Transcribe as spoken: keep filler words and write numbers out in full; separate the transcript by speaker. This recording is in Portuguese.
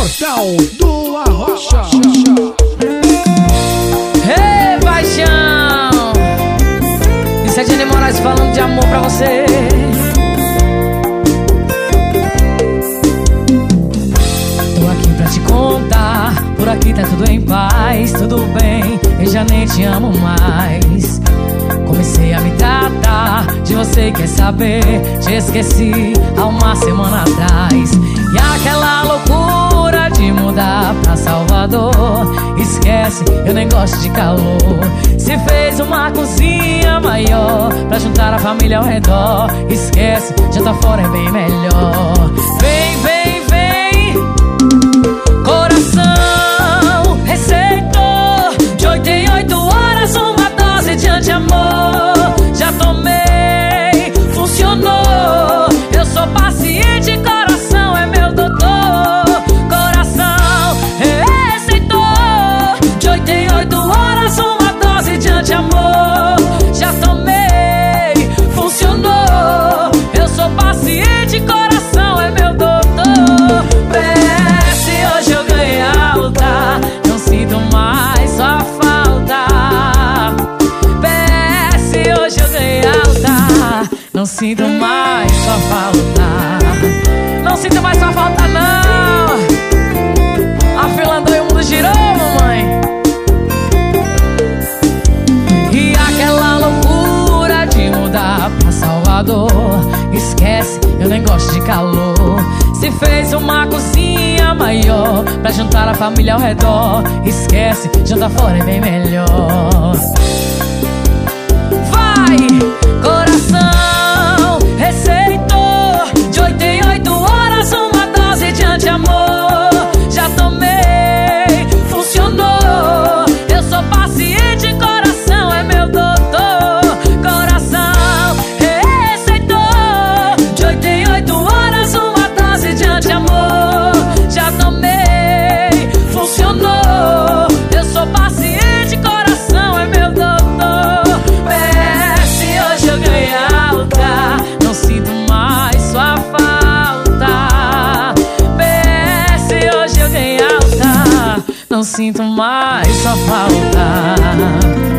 Speaker 1: Portal do Arrocha.
Speaker 2: Ei, paixão! Isso é Jenny Moraes falando de amor pra você. Tô aqui pra te contar, por aqui tá tudo em paz. Tudo bem, eu já nem te amo mais. Comecei a me tratar de você, quer saber? Te esqueci há uma semana atrás. E aquela loucura de mudar pra Salvador, esquece, eu nem gosto de calor. Se fez uma cozinha maior pra juntar a família ao redor, esquece, já tá fora é bem melhor. Vem, vem, vem, coração receitou de oito em oito horas uma dose de anti-amor. Já tomei, funcionou. Eu sou paciente, coração é meu doutor. Coração receitou de oito em oito horas uma dose de anti-amor. Já tomei, funcionou. Eu sou paciente, coração é meu doutor. Vê se hoje eu ganhei alta, não sinto mais sua falta. Vê se hoje eu ganhei alta, não sinto mais sua falta. Não sinto mais sua falta, não. A fila andou e o mundo girou, mamãe. E aquela loucura de mudar pra Salvador, esquece, eu nem gosto de calor. Se fez uma cozinha maior pra juntar a família ao redor, esquece, jantar fora é bem melhor. Vai, coração receitou de oito em oito horas uma dose de anti-amor. Já tomei, funcionou. Eu sou paciente, coração é meu doutor. Coração receitou de oito em oito horas uma dose de anti-amor. Já tomei, funcionou. Eu sou paciente, coração é meu doutor. Vê se hoje eu ganhei alta, não sinto mais sua falta. Vê se hoje eu ganhei alta, não sinto mais sua falta.